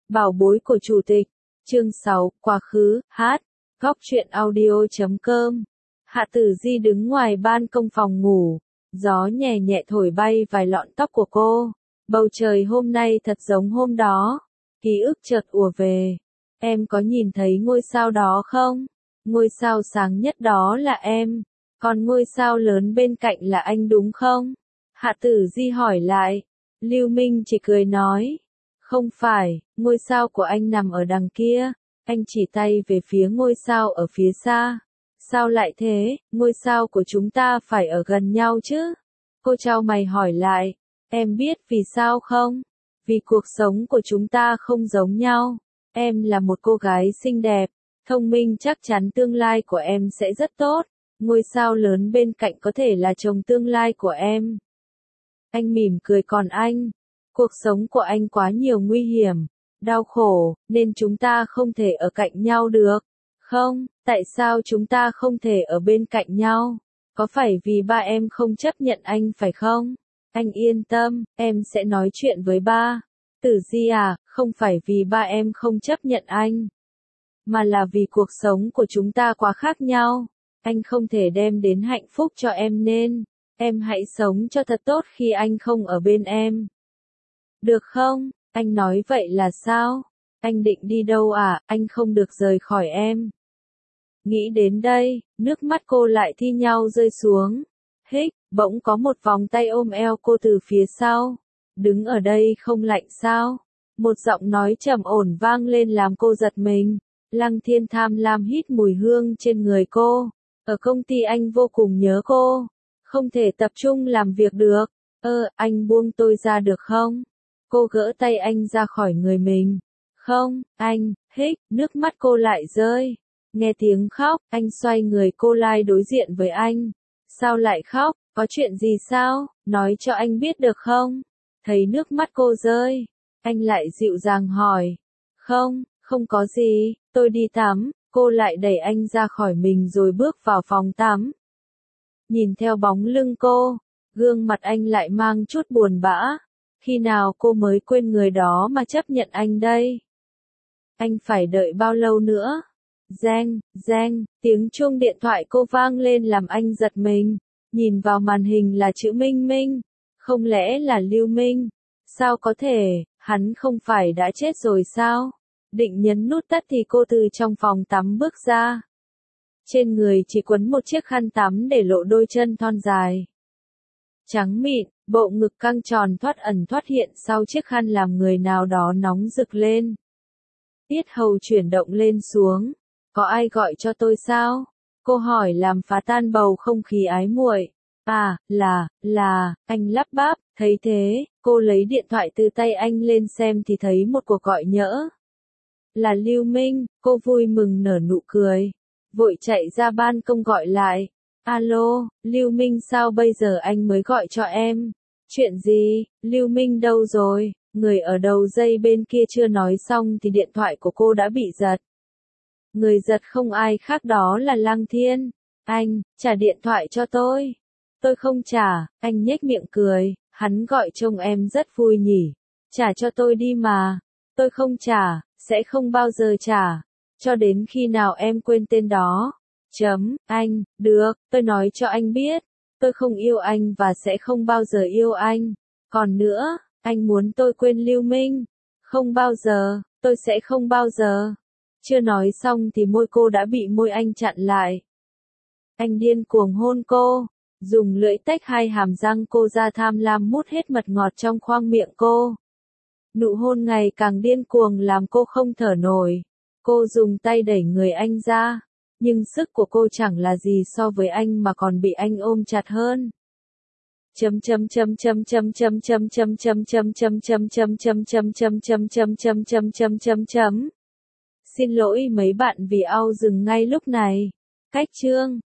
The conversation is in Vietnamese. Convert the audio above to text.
Bảo bối của chủ tịch. Chương 6, quá khứ, hát. Góc truyện audio.com. Hạ Tử Di đứng ngoài ban công phòng ngủ. Gió nhẹ nhẹ thổi bay vài lọn tóc của cô. Bầu trời hôm nay thật giống hôm đó. Ký ức chợt ùa về. Em có nhìn thấy ngôi sao đó không? Ngôi sao sáng nhất đó là em. Còn ngôi sao lớn bên cạnh là anh đúng không? Hạ Tử Di hỏi lại. Lưu Minh chỉ cười nói. Không phải, ngôi sao của anh nằm ở đằng kia. Anh chỉ tay về phía ngôi sao ở phía xa. Sao lại thế, ngôi sao của chúng ta phải ở gần nhau chứ? Cô chau mày hỏi lại. Em biết vì sao không? Vì cuộc sống của chúng ta không giống nhau. Em là một cô gái xinh đẹp, thông minh, chắc chắn tương lai của em sẽ rất tốt. Ngôi sao lớn bên cạnh có thể là chồng tương lai của em. Anh mỉm cười, còn anh? Cuộc sống của anh quá nhiều nguy hiểm, đau khổ, nên chúng ta không thể ở cạnh nhau được. Không, tại sao chúng ta không thể ở bên cạnh nhau? Có phải vì ba em không chấp nhận anh phải không? Anh yên tâm, em sẽ nói chuyện với ba. Tử Di à, không phải vì ba em không chấp nhận anh, mà là vì cuộc sống của chúng ta quá khác nhau. Anh không thể đem đến hạnh phúc cho em nên em hãy sống cho thật tốt khi anh không ở bên em. Được không? Anh nói vậy là sao? Anh định đi đâu à? Anh không được rời khỏi em. Nghĩ đến đây, nước mắt cô lại thi nhau rơi xuống. Hích, bỗng có một vòng tay ôm eo cô từ phía sau. Đứng ở đây không lạnh sao? Một giọng nói trầm ổn vang lên làm cô giật mình. Lăng Thiên tham lam hít mùi hương trên người cô. Ở công ty anh vô cùng nhớ cô. Không thể tập trung làm việc được. Anh buông tôi ra được không? Cô gỡ tay anh ra khỏi người mình. Không, anh, hích, nước mắt cô lại rơi. Nghe tiếng khóc, anh xoay người cô lại đối diện với anh. Sao lại khóc, có chuyện gì sao, nói cho anh biết được không? Thấy nước mắt cô rơi, anh lại dịu dàng hỏi. Không, không có gì, tôi đi tắm. Cô lại đẩy anh ra khỏi mình rồi bước vào phòng tắm. Nhìn theo bóng lưng cô, gương mặt anh lại mang chút buồn bã. Khi nào cô mới quên người đó mà chấp nhận anh đây? Anh phải đợi bao lâu nữa? Reng, reng, tiếng chuông điện thoại cô vang lên làm anh giật mình. Nhìn vào màn hình là chữ Minh Minh. Không lẽ là Lưu Minh? Sao có thể, hắn không phải đã chết rồi sao? Định nhấn nút tắt thì cô từ trong phòng tắm bước ra. Trên người chỉ quấn một chiếc khăn tắm để lộ đôi chân thon dài. Trắng mịn, bộ ngực căng tròn thoát ẩn thoát hiện sau chiếc khăn làm người nào đó nóng rực lên. Yết hầu chuyển động lên xuống. Có ai gọi cho tôi sao? Cô hỏi làm phá tan bầu không khí ái muội. À, là, anh lắp bắp, thấy thế, cô lấy điện thoại từ tay anh lên xem thì thấy một cuộc gọi nhỡ. Là Lưu Minh, cô vui mừng nở nụ cười. Vội chạy ra ban công gọi lại. Alo, Lưu Minh sao bây giờ anh mới gọi cho em? Chuyện gì, Lưu Minh đâu rồi? Người ở đầu dây bên kia chưa nói xong thì điện thoại của cô đã bị giật. Người giật không ai khác đó là Lăng Thiên. Anh, trả điện thoại cho tôi. Tôi không trả, anh nhếch miệng cười, hắn gọi trông em rất vui nhỉ. Trả cho tôi đi mà. Tôi không trả, sẽ không bao giờ trả. Cho đến khi nào em quên tên đó. Anh, được, tôi nói cho anh biết. Tôi không yêu anh và sẽ không bao giờ yêu anh. Còn nữa, anh muốn tôi quên Lưu Minh. Không bao giờ, tôi sẽ không bao giờ. Chưa nói xong thì môi cô đã bị môi anh chặn lại. Anh điên cuồng hôn cô, dùng lưỡi tách hai hàm răng cô ra tham lam mút hết mật ngọt trong khoang miệng cô. Nụ hôn ngày càng điên cuồng làm cô không thở nổi. Cô dùng tay đẩy người anh ra, nhưng sức của cô chẳng là gì so với anh mà còn bị anh ôm chặt hơn. Xin lỗi mấy bạn vì au dừng ngay lúc này. Cách chương